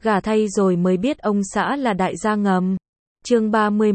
gả thay rồi mới biết ông xã là đại gia ngầm. Chương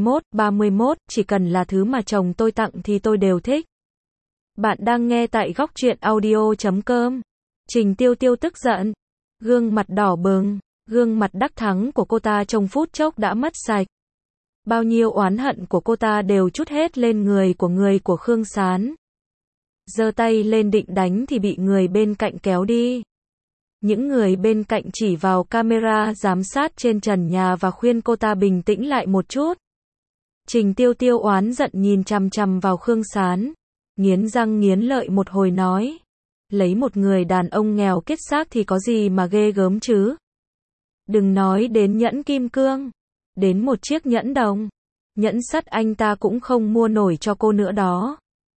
31, chỉ cần là thứ mà chồng tôi tặng thì tôi đều thích. Bạn đang nghe tại góc truyện audio.com. Trình Tiêu Tiêu tức giận, gương mặt đỏ bừng, gương mặt đắc thắng của cô ta trong phút chốc đã mất sạch. Bao nhiêu oán hận của cô ta đều trút hết lên người của Khương Sán. Giơ tay lên định đánh thì bị người bên cạnh kéo đi. Những người bên cạnh chỉ vào camera giám sát trên trần nhà và khuyên cô ta bình tĩnh lại một chút. Trình Tiêu Tiêu oán giận nhìn chằm chằm vào Khương Sán, nghiến răng nghiến lợi một hồi nói, lấy một người đàn ông nghèo kiết xác thì có gì mà ghê gớm chứ? Đừng nói đến nhẫn kim cương, đến một chiếc nhẫn đồng, nhẫn sắt anh ta cũng không mua nổi cho cô nữa đó.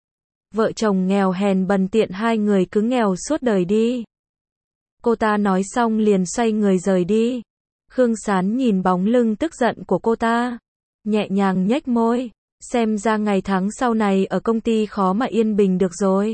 Vợ chồng nghèo hèn bần tiện hai người cứ nghèo suốt đời đi. Cô ta nói xong liền xoay người rời đi. Khương Sán nhìn bóng lưng tức giận của cô ta, nhẹ nhàng nhếch môi, xem ra ngày tháng sau này ở công ty khó mà yên bình được rồi.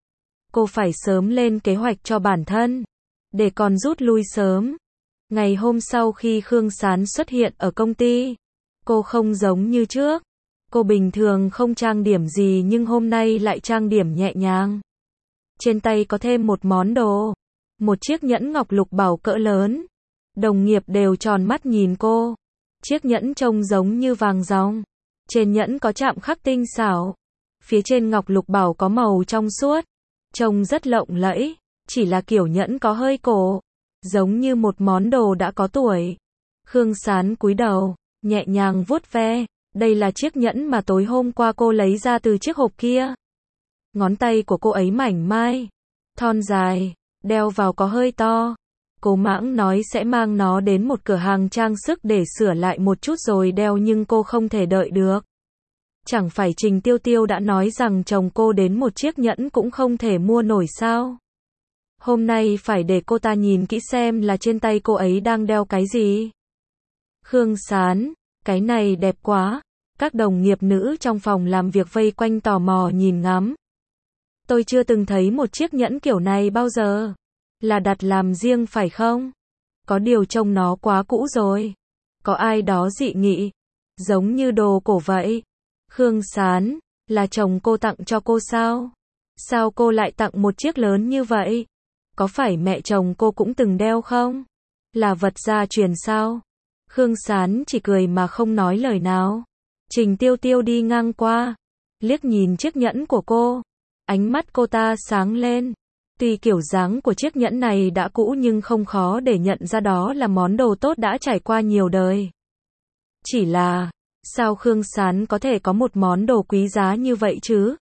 Cô phải sớm lên kế hoạch cho bản thân, để còn rút lui sớm. Ngày hôm sau khi Khương Sán xuất hiện ở công ty, cô không giống như trước. Cô bình thường không trang điểm gì nhưng hôm nay lại trang điểm nhẹ nhàng. Trên tay có thêm một món đồ, một chiếc nhẫn ngọc lục bảo cỡ lớn. Đồng nghiệp đều tròn mắt nhìn cô. Chiếc nhẫn trông giống như vàng ròng. Trên nhẫn có chạm khắc tinh xảo. Phía trên ngọc lục bảo có màu trong suốt. Trông rất lộng lẫy, chỉ là kiểu nhẫn có hơi cổ, giống như một món đồ đã có tuổi. Khương Sán cúi đầu, nhẹ nhàng vuốt ve. Đây là chiếc nhẫn mà tối hôm qua cô lấy ra từ chiếc hộp kia. Ngón tay của cô ấy mảnh mai, thon dài, đeo vào có hơi to. Cô mãng nói sẽ mang nó đến một cửa hàng trang sức để sửa lại một chút rồi đeo nhưng cô không thể đợi được. Chẳng phải Trình Tiêu Tiêu đã nói rằng chồng cô đến một chiếc nhẫn cũng không thể mua nổi sao? Hôm nay phải để cô ta nhìn kỹ xem là trên tay cô ấy đang đeo cái gì. Khương Sán, cái này đẹp quá. Các đồng nghiệp nữ trong phòng làm việc vây quanh tò mò nhìn ngắm. Tôi chưa từng thấy một chiếc nhẫn kiểu này bao giờ. Là đặt làm riêng phải không? Có điều trông nó quá cũ rồi. Có ai đó dị nghị. Giống như đồ cổ vậy. Khương Sán, là chồng cô tặng cho cô sao? Sao cô lại tặng một chiếc lớn như vậy? Có phải mẹ chồng cô cũng từng đeo không? Là vật gia truyền sao? Khương Sán chỉ cười mà không nói lời nào. Trình Tiêu Tiêu đi ngang qua, liếc nhìn chiếc nhẫn của cô. Ánh mắt cô ta sáng lên. Tuy kiểu dáng của chiếc nhẫn này đã cũ nhưng không khó để nhận ra đó là món đồ tốt đã trải qua nhiều đời. Chỉ là, sao Khương Sán có thể có một món đồ quý giá như vậy chứ?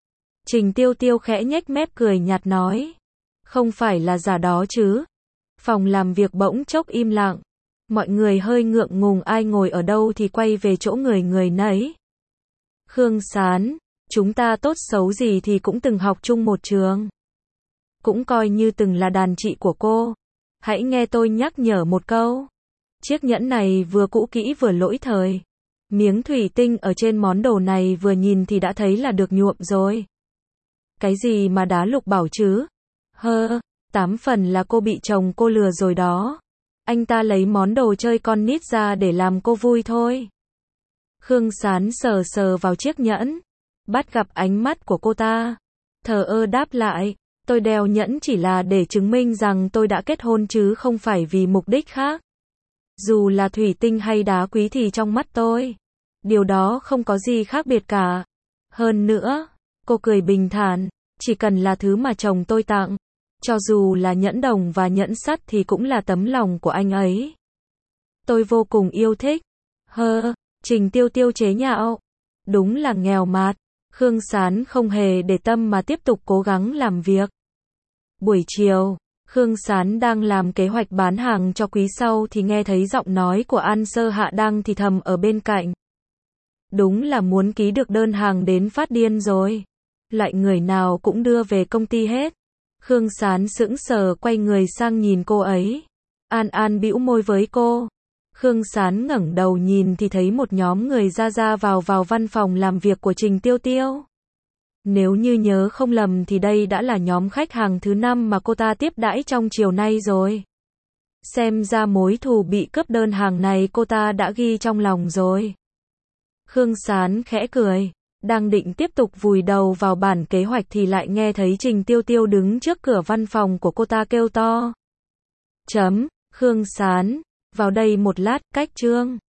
Trình Tiêu Tiêu khẽ nhếch mép cười nhạt nói. Không phải là giả đó chứ? Phòng làm việc bỗng chốc im lặng. Mọi người hơi ngượng ngùng ai ngồi ở đâu thì quay về chỗ người nấy. Khương Sán, chúng ta tốt xấu gì thì cũng từng học chung một trường. Cũng coi như từng là đàn chị của cô. Hãy nghe tôi nhắc nhở một câu. Chiếc nhẫn này vừa cũ kỹ vừa lỗi thời. Miếng thủy tinh ở trên món đồ này vừa nhìn thì đã thấy là được nhuộm rồi. Cái gì mà đá lục bảo chứ? 8 phần là cô bị chồng cô lừa rồi đó. Anh ta lấy món đồ chơi con nít ra để làm cô vui thôi. Khương Sán sờ sờ vào chiếc nhẫn, bắt gặp ánh mắt của cô ta. Thờ ơ đáp lại, tôi đeo nhẫn chỉ là để chứng minh rằng tôi đã kết hôn chứ không phải vì mục đích khác. Dù là thủy tinh hay đá quý thì trong mắt tôi, điều đó không có gì khác biệt cả. Hơn nữa, cô cười bình thản, chỉ cần là thứ mà chồng tôi tặng. Cho dù là nhẫn đồng và nhẫn sắt thì cũng là tấm lòng của anh ấy. Tôi vô cùng yêu thích. Trình Tiêu Tiêu chế nhạo. Đúng là nghèo mạt. Khương Sán không hề để tâm mà tiếp tục cố gắng làm việc. Buổi chiều, Khương Sán đang làm kế hoạch bán hàng cho quý sau thì nghe thấy giọng nói của An Sơ Hạ đang thì thầm ở bên cạnh. Đúng là muốn ký được đơn hàng đến phát điên rồi. Loại người nào cũng đưa về công ty hết. Khương Sán sững sờ quay người sang nhìn cô ấy. An bĩu môi với cô. Khương Sán ngẩng đầu nhìn thì thấy một nhóm người ra vào văn phòng làm việc của Trình Tiêu Tiêu. Nếu như nhớ không lầm thì đây đã là nhóm khách hàng thứ 5 mà cô ta tiếp đãi trong chiều nay rồi. Xem ra mối thù bị cướp đơn hàng này cô ta đã ghi trong lòng rồi. Khương Sán khẽ cười. Đang định tiếp tục vùi đầu vào bản kế hoạch thì lại nghe thấy Trình Tiêu Tiêu đứng trước cửa văn phòng của cô ta kêu to. Khương Sán, vào đây một lát, cách Trương